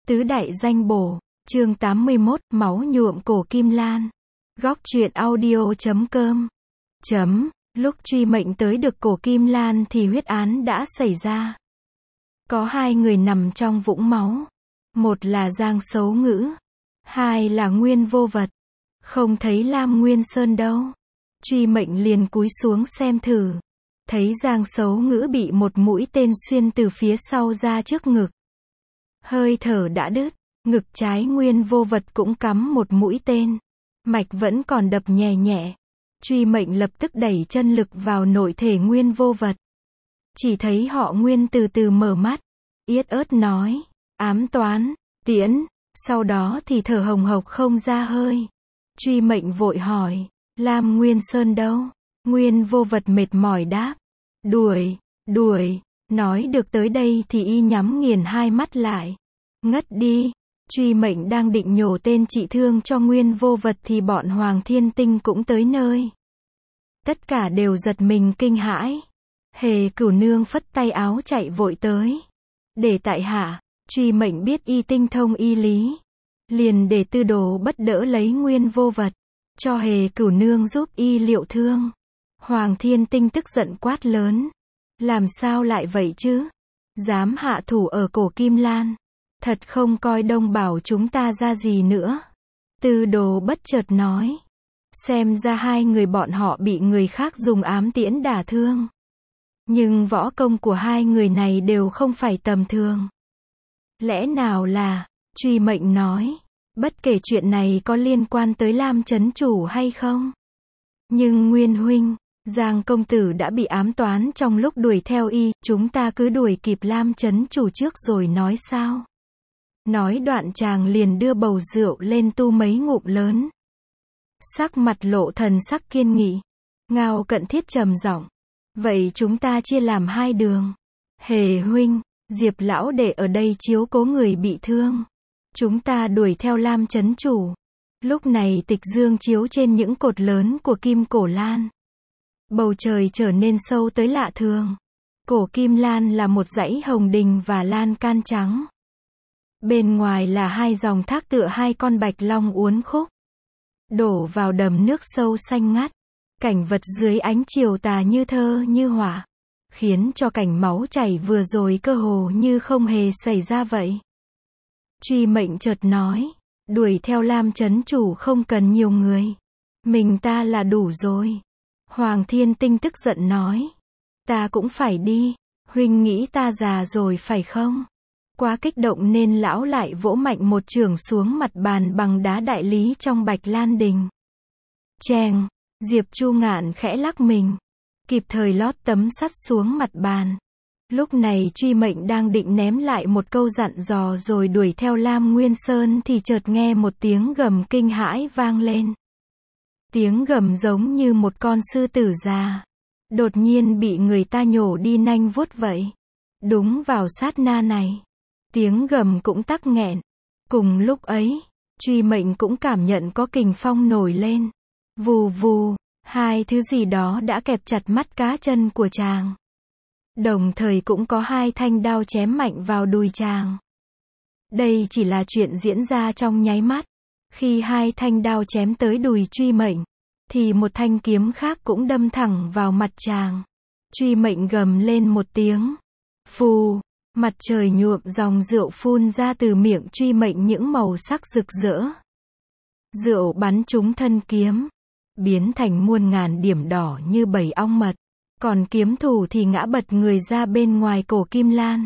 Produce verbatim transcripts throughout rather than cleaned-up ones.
Tứ đại danh bổ, chương tám mươi mốt, máu nhuộm cổ Kim Lan. Góc truyện audio chấm com. Chấm, lúc truy mệnh tới được cổ Kim Lan thì huyết án đã xảy ra. Có hai người nằm trong vũng máu. Một là Giang Sấu Ngữ. Hai là Nguyên Vô Vật. Không thấy Lam Nguyên Sơn đâu. Truy mệnh liền cúi xuống xem thử. Thấy Giang Sấu Ngữ bị một mũi tên xuyên từ phía sau ra trước ngực. Hơi thở đã đứt, ngực trái Nguyên Vô Vật cũng cắm một mũi tên. Mạch vẫn còn đập nhẹ nhẹ. Truy mệnh lập tức đẩy chân lực vào nội thể Nguyên Vô Vật. Chỉ thấy họ Nguyên từ từ mở mắt. Yết ớt nói, ám toán, tiễn, sau đó thì thở hồng hộc không ra hơi. Truy mệnh vội hỏi, Lam Nguyên Sơn đâu? Nguyên Vô Vật mệt mỏi đáp, đuổi, đuổi. Nói được tới đây thì y nhắm nghiền hai mắt lại. Ngất đi. Truy mệnh đang định nhổ tên trị thương cho Nguyên Vô Vật thì bọn Hoàng Thiên Tinh cũng tới nơi. Tất cả đều giật mình kinh hãi. Hề Cửu Nương phất tay áo chạy vội tới. Để tại hạ, truy mệnh biết y tinh thông y lý. Liền để Tư Đồ Bất đỡ lấy Nguyên Vô Vật. Cho Hề Cửu Nương giúp y liệu thương. Hoàng Thiên Tinh tức giận quát lớn. Làm sao lại vậy chứ? Dám hạ thủ ở cổ Kim Lan. Thật không coi Đông Bảo chúng ta ra gì nữa. Tư Đồ Bất chợt nói. Xem ra hai người bọn họ bị người khác dùng ám tiễn đả thương. Nhưng võ công của hai người này đều không phải tầm thường. Lẽ nào là, truy mệnh nói, bất kể chuyện này có liên quan tới Lam Chấn Chủ hay không. Nhưng Nguyên huynh, Giang công tử đã bị ám toán trong lúc đuổi theo y, chúng ta cứ đuổi kịp Lam Chấn Chủ trước rồi nói sao. Nói đoạn chàng liền đưa bầu rượu lên tu mấy ngụm lớn. Sắc mặt lộ thần sắc kiên nghị. Ngao Cận Thiết trầm giọng. Vậy chúng ta chia làm hai đường. Hề huynh, Diệp lão đệ ở đây chiếu cố người bị thương. Chúng ta đuổi theo Lam Chấn Chủ. Lúc này tịch dương chiếu trên những cột lớn của Kim Cổ Lan. Bầu trời trở nên sâu tới lạ thường. Cổ Kim Lan là một dãy hồng đình và lan can trắng. Bên ngoài là hai dòng thác tựa hai con bạch long uốn khúc. Đổ vào đầm nước sâu xanh ngắt. Cảnh vật dưới ánh chiều tà như thơ như họa. Khiến cho cảnh máu chảy vừa rồi cơ hồ như không hề xảy ra vậy. Truy mệnh chợt nói. Đuổi theo Lam Chấn Chủ không cần nhiều người. Mình ta là đủ rồi. Hoàng Thiên Tinh tức giận nói. Ta cũng phải đi. Huynh nghĩ ta già rồi phải không? Quá kích động nên lão lại vỗ mạnh một chưởng xuống mặt bàn bằng đá đại lý trong Bạch Lan Đình. Cheng, Diệp Chu Ngạn khẽ lắc mình. Kịp thời lót tấm sắt xuống mặt bàn. Lúc này truy mệnh đang định ném lại một câu dặn dò rồi đuổi theo Lam Nguyên Sơn thì chợt nghe một tiếng gầm kinh hãi vang lên. Tiếng gầm giống như một con sư tử già. Đột nhiên bị người ta nhổ đi nanh vuốt vậy. Đúng vào sát na này. Tiếng gầm cũng tắc nghẹn. Cùng lúc ấy, truy mệnh cũng cảm nhận có kình phong nổi lên. Vù vù, hai thứ gì đó đã kẹp chặt mắt cá chân của chàng. Đồng thời cũng có hai thanh đao chém mạnh vào đùi chàng. Đây chỉ là chuyện diễn ra trong nháy mắt. Khi hai thanh đao chém tới đùi truy mệnh, thì một thanh kiếm khác cũng đâm thẳng vào mặt chàng. Truy mệnh gầm lên một tiếng. Phù, mặt trời nhuộm dòng rượu phun ra từ miệng truy mệnh những màu sắc rực rỡ. Rượu bắn trúng thân kiếm, biến thành muôn ngàn điểm đỏ như bầy ong mật. Còn kiếm thủ thì ngã bật người ra bên ngoài cổ Kim Lan.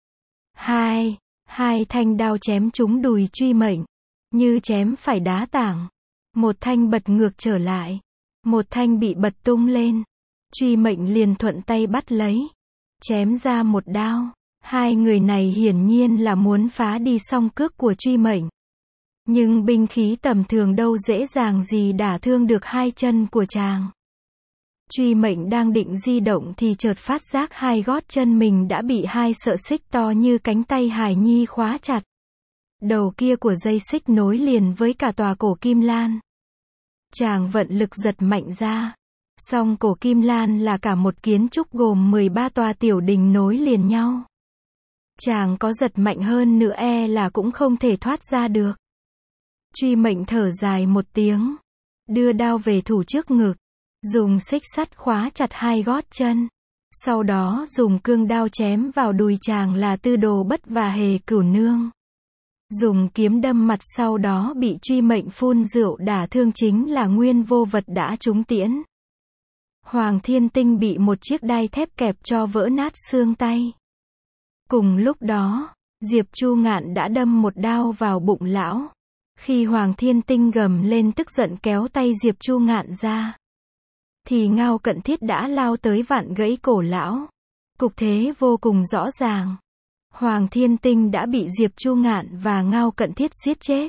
Hai, hai thanh đao chém trúng đùi truy mệnh. Như chém phải đá tảng. Một thanh bật ngược trở lại. Một thanh bị bật tung lên. Truy mệnh liền thuận tay bắt lấy. Chém ra một đao. Hai người này hiển nhiên là muốn phá đi song cước của truy mệnh. Nhưng binh khí tầm thường đâu dễ dàng gì đả thương được hai chân của chàng. Truy mệnh đang định di động thì chợt phát giác hai gót chân mình đã bị hai sợi xích to như cánh tay hài nhi khóa chặt. Đầu kia của dây xích nối liền với cả tòa cổ Kim Lan. Chàng vận lực giật mạnh ra. Song cổ Kim Lan là cả một kiến trúc gồm mười ba tòa tiểu đình nối liền nhau. Chàng có giật mạnh hơn nữa e là cũng không thể thoát ra được. Truy Mệnh thở dài một tiếng, đưa đao về thủ trước ngực, dùng xích sắt khóa chặt hai gót chân. Sau đó dùng cương đao chém vào đùi chàng là Tư Đồ Bất và Hề Cửu Nương. Dùng kiếm đâm mặt, sau đó bị Truy Mệnh phun rượu đả thương chính là Nguyên Vô Vật đã trúng tiễn. Hoàng Thiên Tinh bị một chiếc đai thép kẹp cho vỡ nát xương tay. Cùng lúc đó, Diệp Chu Ngạn đã đâm một đao vào bụng lão. Khi Hoàng Thiên Tinh gầm lên tức giận kéo tay Diệp Chu Ngạn ra, thì Ngao Cận Thiết đã lao tới vặn gãy cổ lão. Cục thế vô cùng rõ ràng. Hoàng Thiên Tinh đã bị Diệp Chu Ngạn và Ngao Cận Thiết giết chết.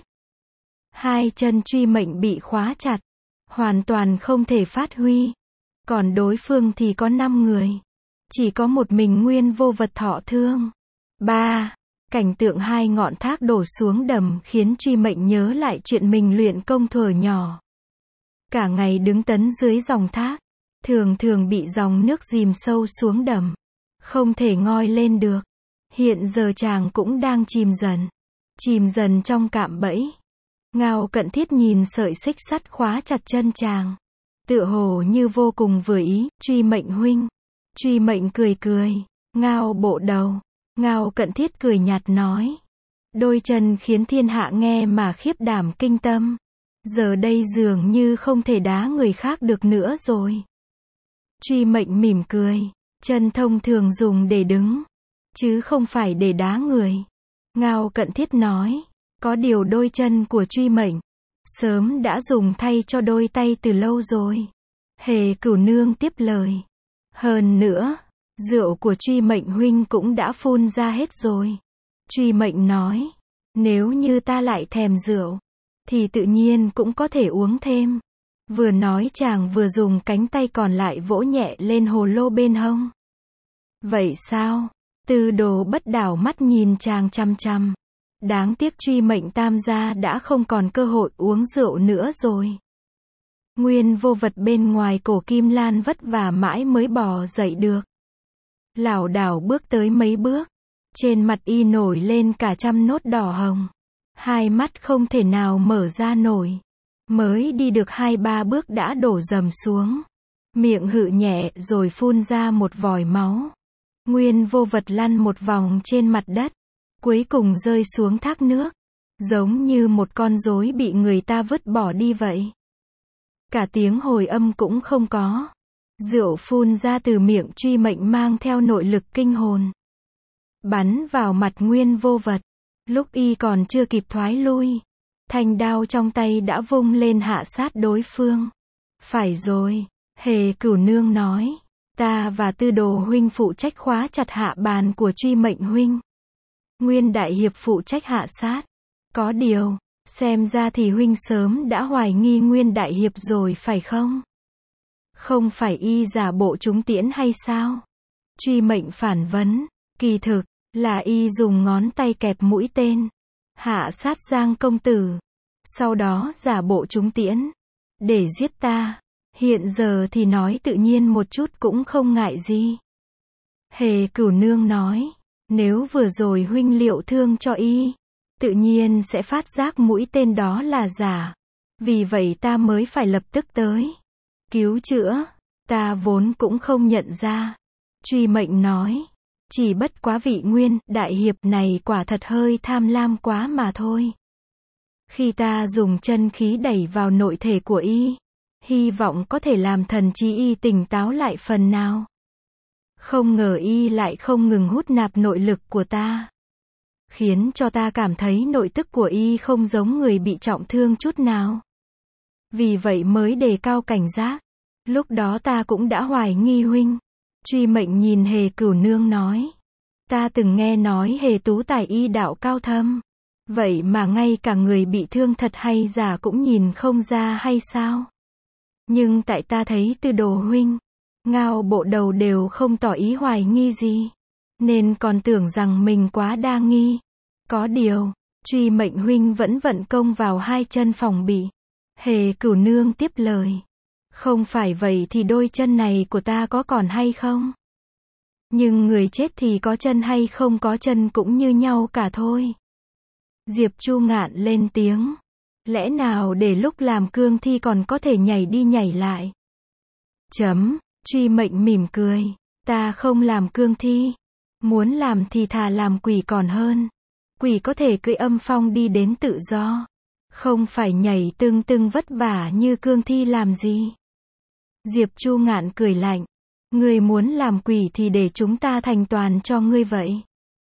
Hai chân Truy Mệnh bị khóa chặt, hoàn toàn không thể phát huy. Còn đối phương thì có năm người. Chỉ có một mình Nguyên Vô Vật thọ thương. ba. Cảnh tượng hai ngọn thác đổ xuống đầm khiến Truy Mệnh nhớ lại chuyện mình luyện công thuở nhỏ. Cả ngày đứng tấn dưới dòng thác, thường thường bị dòng nước dìm sâu xuống đầm, không thể ngoi lên được. Hiện giờ chàng cũng đang chìm dần, chìm dần trong cạm bẫy. Ngao Cận Thiết nhìn sợi xích sắt khóa chặt chân chàng, tựa hồ như vô cùng vừa ý. Truy Mệnh huynh. Truy Mệnh cười cười. Ngao bộ đầu. Ngao Cận Thiết cười nhạt nói. Đôi chân khiến thiên hạ nghe mà khiếp đảm kinh tâm. Giờ đây dường như không thể đá người khác được nữa rồi. Truy Mệnh mỉm cười. Chân thông thường dùng để đứng, chứ không phải để đá người. Ngao Cận Thiết nói. Có điều đôi chân của Truy Mệnh sớm đã dùng thay cho đôi tay từ lâu rồi. Hề Cửu Nương tiếp lời. Hơn nữa, rượu của Truy Mệnh huynh cũng đã phun ra hết rồi. Truy Mệnh nói. Nếu như ta lại thèm rượu, thì tự nhiên cũng có thể uống thêm. Vừa nói chàng vừa dùng cánh tay còn lại vỗ nhẹ lên hồ lô bên hông. Vậy sao? Tư Đồ Bất đảo mắt nhìn chàng chăm chăm. Đáng tiếc Truy Mệnh tam gia đã không còn cơ hội uống rượu nữa rồi. Nguyên Vô Vật bên ngoài cổ Kim Lan vất vả mãi mới bò dậy được. Lảo đảo bước tới mấy bước. Trên mặt y nổi lên cả trăm nốt đỏ hồng. Hai mắt không thể nào mở ra nổi. Mới đi được hai ba bước đã đổ dầm xuống. Miệng hự nhẹ rồi phun ra một vòi máu. Nguyên Vô Vật lăn một vòng trên mặt đất, cuối cùng rơi xuống thác nước, giống như một con rối bị người ta vứt bỏ đi vậy. Cả tiếng hồi âm cũng không có. Rượu phun ra từ miệng Truy Mệnh mang theo nội lực kinh hồn, bắn vào mặt Nguyên Vô Vật. Lúc y còn chưa kịp thoái lui, thanh đao trong tay đã vung lên hạ sát đối phương. Phải rồi, Hề Cửu Nương nói. Ta và Tư Đồ huynh phụ trách khóa chặt hạ bàn của Truy Mệnh huynh. Nguyên Đại Hiệp phụ trách hạ sát. Có điều, xem ra thì huynh sớm đã hoài nghi Nguyên Đại Hiệp rồi phải không? Không phải y giả bộ trúng tiễn hay sao? Truy Mệnh phản vấn. Kỳ thực, là y dùng ngón tay kẹp mũi tên, hạ sát Giang công tử. Sau đó giả bộ trúng tiễn, để giết ta. Hiện giờ thì nói tự nhiên một chút cũng không ngại gì. Hề Cửu Nương nói. Nếu vừa rồi huynh liệu thương cho y, tự nhiên sẽ phát giác mũi tên đó là giả. Vì vậy ta mới phải lập tức tới cứu chữa. Ta vốn cũng không nhận ra. Truy Mệnh nói. Chỉ bất quá vị Nguyên Đại Hiệp này quả thật hơi tham lam quá mà thôi. Khi ta dùng chân khí đẩy vào nội thể của y, hy vọng có thể làm thần trí y tỉnh táo lại phần nào. Không ngờ y lại không ngừng hút nạp nội lực của ta, khiến cho ta cảm thấy nội tức của y không giống người bị trọng thương chút nào. Vì vậy mới đề cao cảnh giác. Lúc đó ta cũng đã hoài nghi huynh. Truy Mệnh nhìn Hề Cửu Nương nói. Ta từng nghe nói Hề tú tài y đạo cao thâm. Vậy mà ngay cả người bị thương thật hay giả cũng nhìn không ra hay sao? Nhưng tại ta thấy Tư Đồ huynh, Ngao bộ đầu đều không tỏ ý hoài nghi gì, nên còn tưởng rằng mình quá đa nghi. Có điều, Truy Mệnh huynh vẫn vận công vào hai chân phòng bị. Hề Cửu Nương tiếp lời. Không phải vậy thì đôi chân này của ta có còn hay không? Nhưng người chết thì có chân hay không có chân cũng như nhau cả thôi. Diệp Chu Ngạn lên tiếng. Lẽ nào để lúc làm cương thi còn có thể nhảy đi nhảy lại? Chấm, Truy Mệnh mỉm cười. Ta không làm cương thi. Muốn làm thì thà làm quỷ còn hơn. Quỷ có thể cưỡi âm phong đi đến tự do. Không phải nhảy tưng tưng vất vả như cương thi làm gì. Diệp Chu Ngạn cười lạnh. Ngươi muốn làm quỷ thì để chúng ta thành toàn cho ngươi vậy.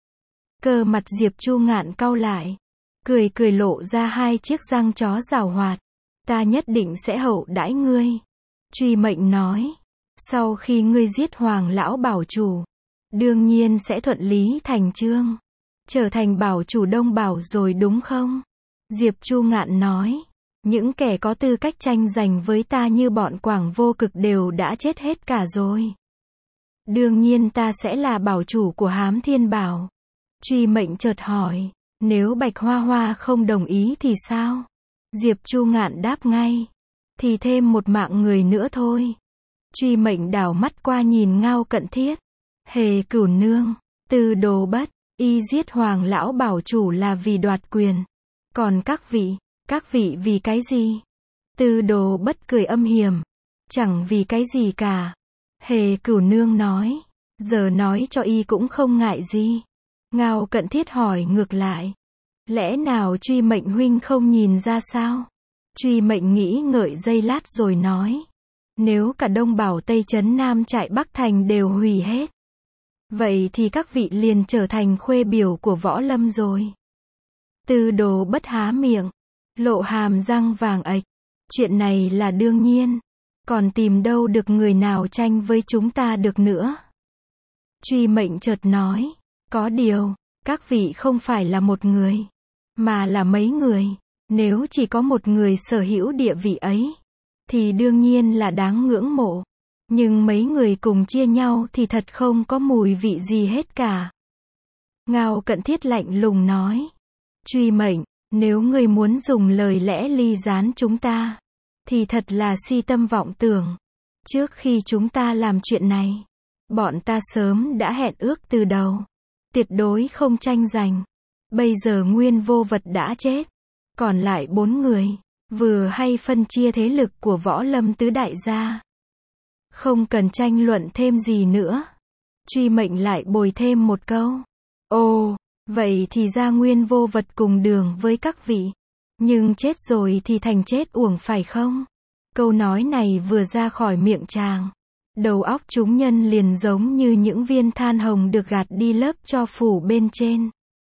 Cơ mặt Diệp Chu Ngạn cau lại. Cười cười lộ ra hai chiếc răng chó giảo hoạt. Ta nhất định sẽ hậu đãi ngươi. Truy Mệnh nói. Sau khi ngươi giết Hoàng lão bảo chủ, đương nhiên sẽ thuận lý thành chương. Trở thành bảo chủ Đông Bảo rồi đúng không? Diệp Chu Ngạn nói. Những kẻ có tư cách tranh giành với ta như bọn Quảng Vô Cực đều đã chết hết cả rồi. Đương nhiên ta sẽ là bảo chủ của Hám Thiên Bảo. Truy Mệnh chợt hỏi. Nếu Bạch Hoa Hoa không đồng ý thì sao? Diệp Chu Ngạn đáp ngay. Thì thêm một mạng người nữa thôi. Truy Mệnh đảo mắt qua nhìn Ngao Cận Thiết. Hề Cửu Nương, Tư Đồ Bất, y giết Hoàng lão bảo chủ là vì đoạt quyền. Còn các vị, các vị vì cái gì? Tư Đồ Bất cười âm hiểm. Chẳng vì cái gì cả. Hề Cửu Nương nói. Giờ nói cho y cũng không ngại gì. Ngao Cận Thiết hỏi ngược lại. Lẽ nào Truy Mệnh huynh không nhìn ra sao? Truy Mệnh nghĩ ngợi giây lát rồi nói. Nếu cả Đông Bảo Tây Trấn Nam Trại Bắc Thành đều hủy hết, vậy thì các vị liền trở thành khuê biểu của võ lâm rồi. Tư Đồ Bất há miệng, lộ hàm răng vàng ạch. Chuyện này là đương nhiên. Còn tìm đâu được người nào tranh với chúng ta được nữa. Truy Mệnh chợt nói. Có điều, các vị không phải là một người, mà là mấy người. Nếu chỉ có một người sở hữu địa vị ấy, thì đương nhiên là đáng ngưỡng mộ. Nhưng mấy người cùng chia nhau thì thật không có mùi vị gì hết cả. Ngao Cận Thiết lạnh lùng nói. Truy Mệnh, nếu ngươi muốn dùng lời lẽ ly gián chúng ta, thì thật là si tâm vọng tưởng. Trước khi chúng ta làm chuyện này, bọn ta sớm đã hẹn ước từ đầu. Tuyệt đối không tranh giành. Bây giờ Nguyên Vô Vật đã chết. Còn lại bốn người. Vừa hay phân chia thế lực của võ lâm tứ đại gia. Không cần tranh luận thêm gì nữa. Truy Mệnh lại bồi thêm một câu. Ồ, vậy thì ra Nguyên Vô Vật cùng đường với các vị. Nhưng chết rồi thì thành chết uổng phải không? Câu nói này vừa ra khỏi miệng chàng, đầu óc chúng nhân liền giống như những viên than hồng được gạt đi lớp tro phủ bên trên.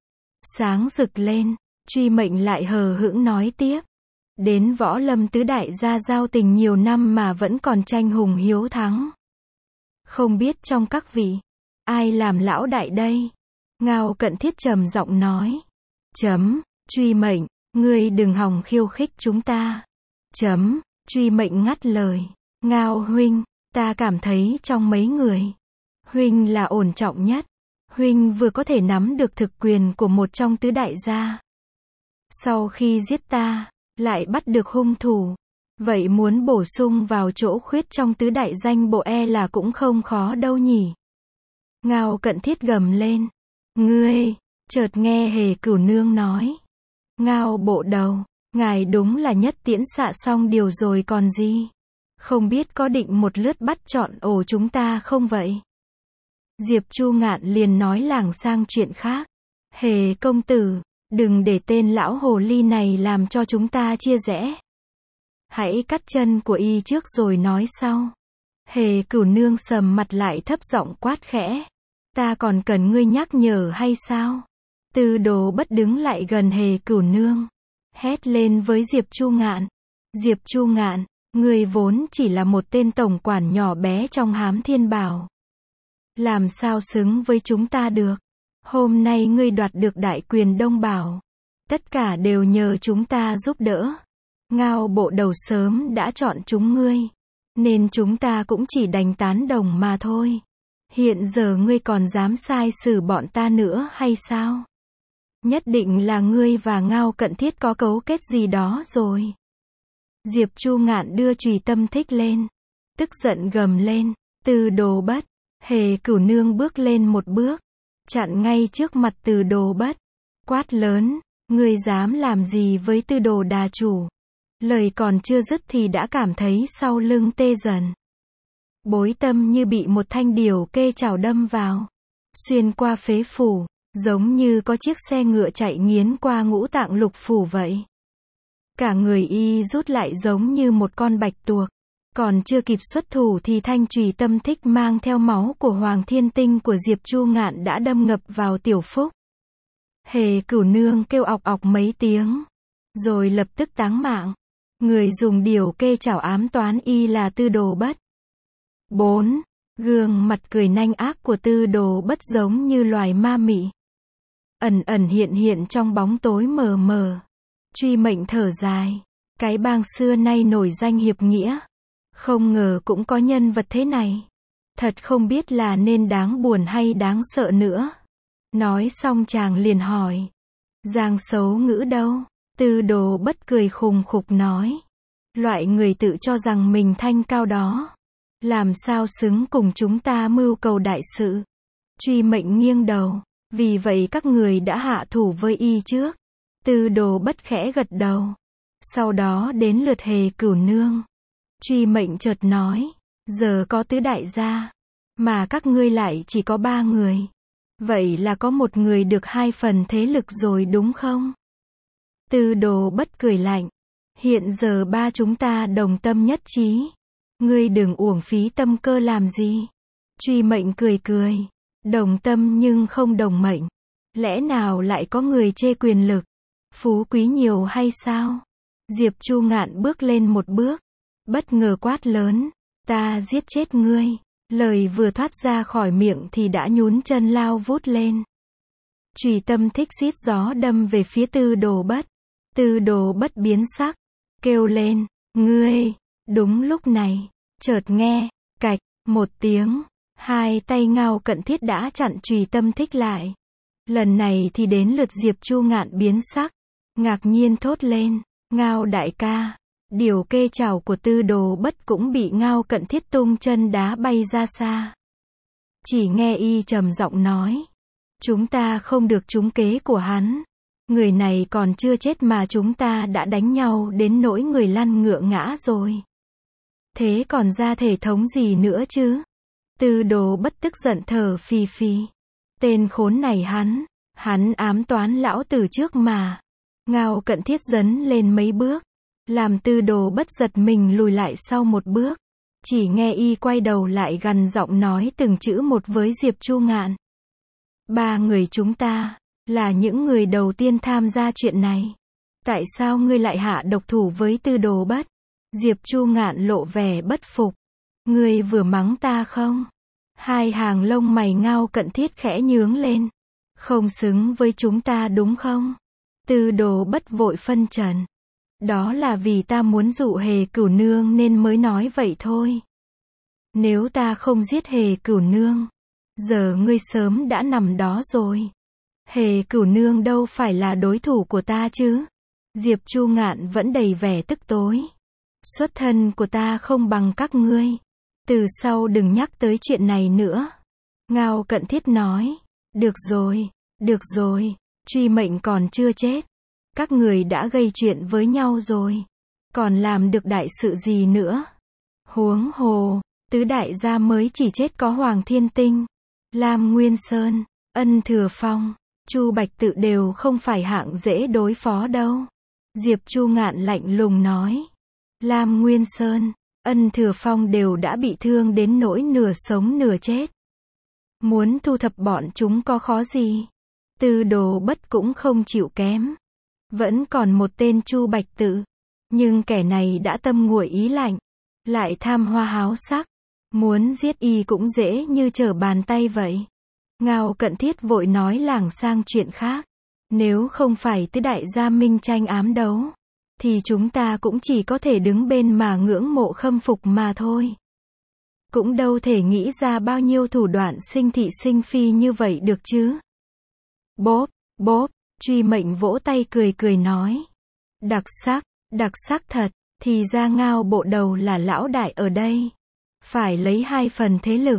Sáng rực lên, Truy Mệnh lại hờ hững nói tiếp. Đến võ lâm tứ đại gia giao tình nhiều năm mà vẫn còn tranh hùng hiếu thắng. Không biết trong các vị, ai làm lão đại đây? Ngao Cận Thiết trầm giọng nói. Chấm, Truy Mệnh, ngươi đừng hòng khiêu khích chúng ta. Chấm, Truy Mệnh ngắt lời. Ngao huynh, ta cảm thấy trong mấy người, huynh là ổn trọng nhất. Huynh vừa có thể nắm được thực quyền của một trong tứ đại gia. Sau khi giết ta, lại bắt được hung thủ. Vậy muốn bổ sung vào chỗ khuyết trong tứ đại danh bộ e là cũng không khó đâu nhỉ. Ngao Cận Thiết gầm lên. Ngươi, chợt nghe Hề Cửu Nương nói. Ngao bộ đầu, ngài đúng là nhất tiễn xạ xong điều rồi còn gì. Không biết có định một lướt bắt trọn ổ chúng ta không vậy? Diệp Chu Ngạn liền nói lảng sang chuyện khác. Hề công tử, đừng để tên lão hồ ly này làm cho chúng ta chia rẽ. Hãy cắt chân của y trước rồi nói sau. Hề Cửu Nương sầm mặt lại thấp giọng quát khẽ. Ta còn cần ngươi nhắc nhở hay sao? Tư Đồ Bất đứng lại gần Hề Cửu Nương, hét lên với Diệp Chu Ngạn. Diệp Chu Ngạn, ngươi vốn chỉ là một tên tổng quản nhỏ bé trong Hám Thiên Bảo. Làm sao xứng với chúng ta được? Hôm nay ngươi đoạt được đại quyền Đông Bảo. Tất cả đều nhờ chúng ta giúp đỡ. Ngao bộ đầu sớm đã chọn chúng ngươi, nên chúng ta cũng chỉ đành tán đồng mà thôi. Hiện giờ ngươi còn dám sai xử bọn ta nữa hay sao? Nhất định là ngươi và Ngao Cận Thiết có cấu kết gì đó rồi. Diệp Chu Ngạn đưa chùy tâm thích lên, tức giận gầm lên. Tư Đồ Bất, Hề Cửu Nương bước lên một bước, chặn ngay trước mặt Từ Đồ Bất, quát lớn, ngươi dám làm gì với Tư Đồ đà chủ? Lời còn chưa dứt thì đã cảm thấy sau lưng tê dần. Bối tâm như bị một thanh điều kê chảo đâm vào, xuyên qua phế phủ, giống như có chiếc xe ngựa chạy nghiến qua ngũ tạng lục phủ vậy. Cả người y rút lại giống như một con bạch tuộc, còn chưa kịp xuất thủ thì thanh chùy tâm thích mang theo máu của Hoàng Thiên Tinh của Diệp Chu Ngạn đã đâm ngập vào Tiểu Phúc. Hề Cửu Nương kêu ọc ọc mấy tiếng, rồi lập tức táng mạng. Người dùng điều kê chảo ám toán y là Tư Đồ Bất. bốn. Gương mặt cười nanh ác của Tư Đồ Bất giống như loài ma mị, ẩn ẩn hiện hiện trong bóng tối mờ mờ. Truy Mệnh thở dài, cái bang xưa nay nổi danh hiệp nghĩa, không ngờ cũng có nhân vật thế này. Thật không biết là nên đáng buồn hay đáng sợ nữa. Nói xong chàng liền hỏi, Giang Sấu Ngữ đâu? Tư Đồ Bất cười khùng khục nói, loại người tự cho rằng mình thanh cao đó, làm sao xứng cùng chúng ta mưu cầu đại sự. Truy Mệnh nghiêng đầu, vì vậy các người đã hạ thủ với y trước. Tư Đồ Bất khẽ gật đầu. Sau đó đến lượt Hề Cửu Nương. Truy Mệnh chợt nói, giờ có tứ đại gia, mà các ngươi lại chỉ có ba người. Vậy là có một người được hai phần thế lực rồi đúng không? Tư Đồ Bất cười lạnh, hiện giờ ba chúng ta đồng tâm nhất trí. Ngươi đừng uổng phí tâm cơ làm gì. Truy Mệnh cười cười, đồng tâm nhưng không đồng mệnh. Lẽ nào lại có người chê quyền lực, phú quý nhiều hay sao? Diệp Chu Ngạn bước lên một bước, bất ngờ quát lớn, ta giết chết ngươi. Lời vừa thoát ra khỏi miệng thì đã nhún chân lao vút lên. Chùy tâm thích rít gió đâm về phía Tư Đồ Bất. Tư Đồ Bất biến sắc, kêu lên, ngươi. Đúng lúc này, chợt nghe, cạch, một tiếng, hai tay Ngao Cận Thiết đã chặn chùy tâm thích lại. Lần này thì đến lượt Diệp Chu Ngạn biến sắc, ngạc nhiên thốt lên, Ngao đại ca. Điều kê chảo của Tư Đồ Bất cũng bị Ngao Cận Thiết tung chân đá bay ra xa. Chỉ nghe y trầm giọng nói, chúng ta không được trúng kế của hắn. Người này còn chưa chết mà chúng ta đã đánh nhau đến nỗi người lăn ngựa ngã rồi. Thế còn ra thể thống gì nữa chứ? Tư Đồ Bất tức giận thở phì phì. Tên khốn này hắn, hắn ám toán lão tử trước mà. Ngao Cận Thiết dấn lên mấy bước, làm Tư Đồ Bất giật mình lùi lại sau một bước. Chỉ nghe y quay đầu lại gằn giọng nói từng chữ một với Diệp Chu Ngạn. Ba người chúng ta, là những người đầu tiên tham gia chuyện này. Tại sao ngươi lại hạ độc thủ với Tư Đồ Bất? Diệp Chu Ngạn lộ vẻ bất phục. Ngươi vừa mắng ta không? Hai hàng lông mày Ngao Cận Thiết khẽ nhướng lên. Không xứng với chúng ta đúng không? Tư Đồ Bất vội phân trần. Đó là vì ta muốn dụ Hề Cửu Nương nên mới nói vậy thôi. Nếu ta không giết Hề Cửu Nương, giờ ngươi sớm đã nằm đó rồi. Hề Cửu Nương đâu phải là đối thủ của ta chứ? Diệp Chu Ngạn vẫn đầy vẻ tức tối. Xuất thân của ta không bằng các ngươi. Từ sau đừng nhắc tới chuyện này nữa. Ngao Cận Thiết nói. Được rồi, được rồi, Truy Mệnh còn chưa chết. Các người đã gây chuyện với nhau rồi, còn làm được đại sự gì nữa? Huống hồ, tứ đại gia mới chỉ chết có Hoàng Thiên Tinh, Lam Nguyên Sơn, Ân Thừa Phong, Chu Bạch Tự đều không phải hạng dễ đối phó đâu. Diệp Chu Ngạn lạnh lùng nói. Lam Nguyên Sơn, Ân Thừa Phong đều đã bị thương đến nỗi nửa sống nửa chết. Muốn thu thập bọn chúng có khó gì? Tư Đồ Bất cũng không chịu kém. Vẫn còn một tên Chu Bạch Tự, nhưng kẻ này đã tâm nguội ý lạnh, lại tham hoa háo sắc, muốn giết y cũng dễ như trở bàn tay vậy. Ngao Cận Thiết vội nói lảng sang chuyện khác, nếu không phải tứ đại gia minh tranh ám đấu, thì chúng ta cũng chỉ có thể đứng bên mà ngưỡng mộ khâm phục mà thôi. Cũng đâu thể nghĩ ra bao nhiêu thủ đoạn sinh thị sinh phi như vậy được chứ. Bốp, bốp. Truy Mệnh vỗ tay cười cười nói. Đặc sắc, đặc sắc thật, thì ra Ngao bộ đầu là lão đại ở đây. Phải lấy hai phần thế lực.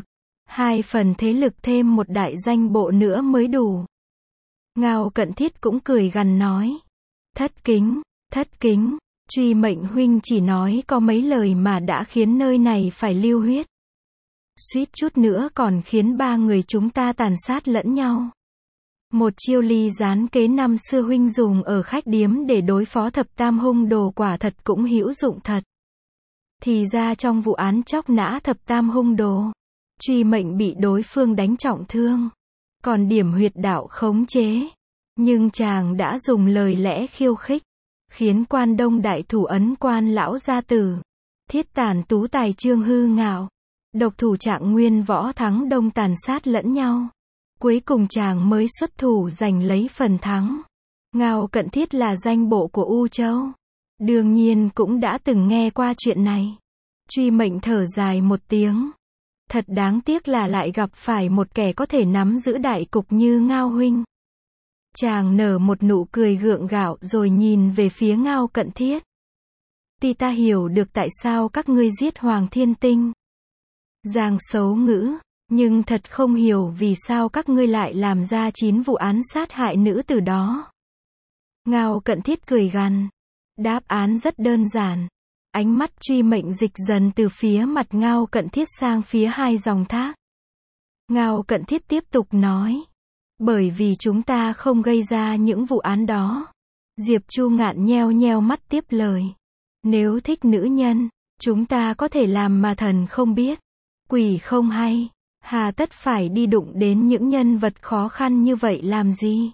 Hai phần thế lực thêm một đại danh bộ nữa mới đủ. Ngao Cận Thiết cũng cười gằn nói. Thất kính, thất kính, Truy Mệnh huynh chỉ nói có mấy lời mà đã khiến nơi này phải lưu huyết. Suýt chút nữa còn khiến ba người chúng ta tàn sát lẫn nhau. Một chiêu ly gián kế năm xưa huynh dùng ở khách điếm để đối phó thập tam hung đồ quả thật cũng hữu dụng thật. Thì ra trong vụ án chóc nã thập tam hung đồ, Truy Mệnh bị đối phương đánh trọng thương, còn điểm huyệt đạo khống chế. Nhưng chàng đã dùng lời lẽ khiêu khích, khiến quan đông đại thủ ấn quan lão gia tử, thiết tàn tú tài trương hư ngạo, độc thủ Trạng Nguyên võ thắng đông tàn sát lẫn nhau. Cuối cùng chàng mới xuất thủ giành lấy phần thắng. Ngao Cận Thiết là danh bộ của U Châu, đương nhiên cũng đã từng nghe qua chuyện này. Truy Mệnh thở dài một tiếng. Thật đáng tiếc là lại gặp phải một kẻ có thể nắm giữ đại cục như Ngao huynh. Chàng nở một nụ cười gượng gạo rồi nhìn về phía Ngao Cận Thiết. Tuy ta hiểu được tại sao các ngươi giết Hoàng Thiên Tinh, Giang Xấu Ngữ, nhưng thật không hiểu vì sao các ngươi lại làm ra chín vụ án sát hại nữ tử đó. Ngao Cận Thiết cười gằn. Đáp án rất đơn giản. Ánh mắt Truy Mệnh dịch dần từ phía mặt Ngao Cận Thiết sang phía hai dòng thác. Ngao Cận Thiết tiếp tục nói. Bởi vì chúng ta không gây ra những vụ án đó. Diệp Chu Ngạn nheo nheo mắt tiếp lời. Nếu thích nữ nhân, chúng ta có thể làm mà thần không biết, quỷ không hay. Hà tất phải đi đụng đến những nhân vật khó khăn như vậy làm gì?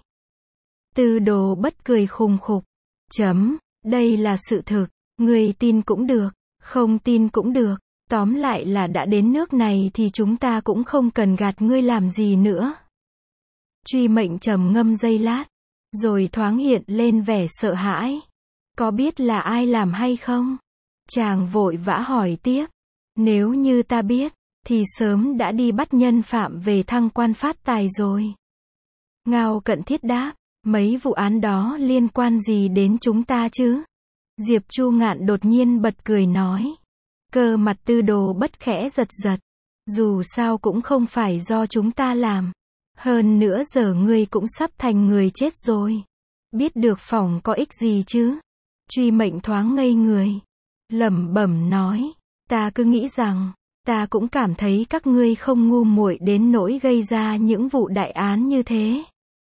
Tư Đồ Bất cười khùng khục. Chấm, đây là sự thực. Người tin cũng được, không tin cũng được. Tóm lại là đã đến nước này thì chúng ta cũng không cần gạt ngươi làm gì nữa. Truy Mệnh trầm ngâm giây lát, rồi thoáng hiện lên vẻ sợ hãi. Có biết là ai làm hay không? Chàng vội vã hỏi tiếp. Nếu như ta biết, thì sớm đã đi bắt nhân phạm về thăng quan phát tài rồi. Ngao Cận Thiết đáp. Mấy vụ án đó liên quan gì đến chúng ta chứ? Diệp Chu Ngạn đột nhiên bật cười nói. Cơ mặt Tư Đồ Bất khẽ giật giật. Dù sao cũng không phải do chúng ta làm. Hơn nữa giờ ngươi cũng sắp thành người chết rồi. Biết được phỏng có ích gì chứ? Truy Mệnh thoáng ngây người. Lẩm bẩm nói. Ta cứ nghĩ rằng, ta cũng cảm thấy các ngươi không ngu muội đến nỗi gây ra những vụ đại án như thế,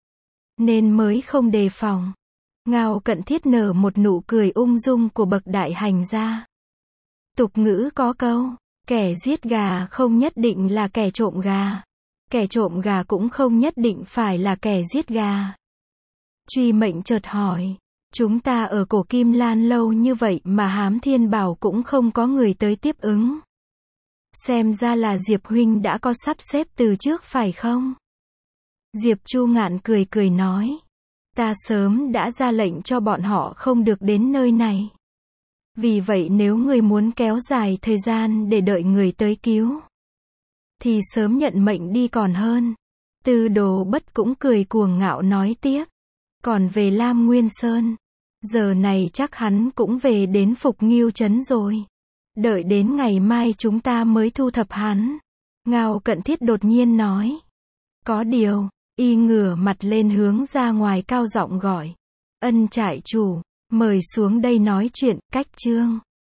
nên mới không đề phòng. Ngao Cận Thiết nở một nụ cười ung dung của bậc đại hành gia. Tục ngữ có câu, kẻ giết gà không nhất định là kẻ trộm gà. Kẻ trộm gà cũng không nhất định phải là kẻ giết gà. Truy Mệnh chợt hỏi, chúng ta ở Cổ Kim Lan lâu như vậy mà Hám Thiên Bảo cũng không có người tới tiếp ứng. Xem ra là Diệp huynh đã có sắp xếp từ trước phải không? Diệp Chu Ngạn cười cười nói. Ta sớm đã ra lệnh cho bọn họ không được đến nơi này. Vì vậy nếu người muốn kéo dài thời gian để đợi người tới cứu, thì sớm nhận mệnh đi còn hơn. Tư Đồ Bất cũng cười cuồng ngạo nói tiếp. Còn về Lam Nguyên Sơn, giờ này chắc hắn cũng về đến Phục Ngưu Trấn rồi. Đợi đến ngày mai chúng ta mới thu thập hắn. Ngao Cận Thiết đột nhiên nói. Có điều, y ngửa mặt lên hướng ra ngoài cao giọng gọi. Ân trại chủ, mời xuống đây nói chuyện, cách chương.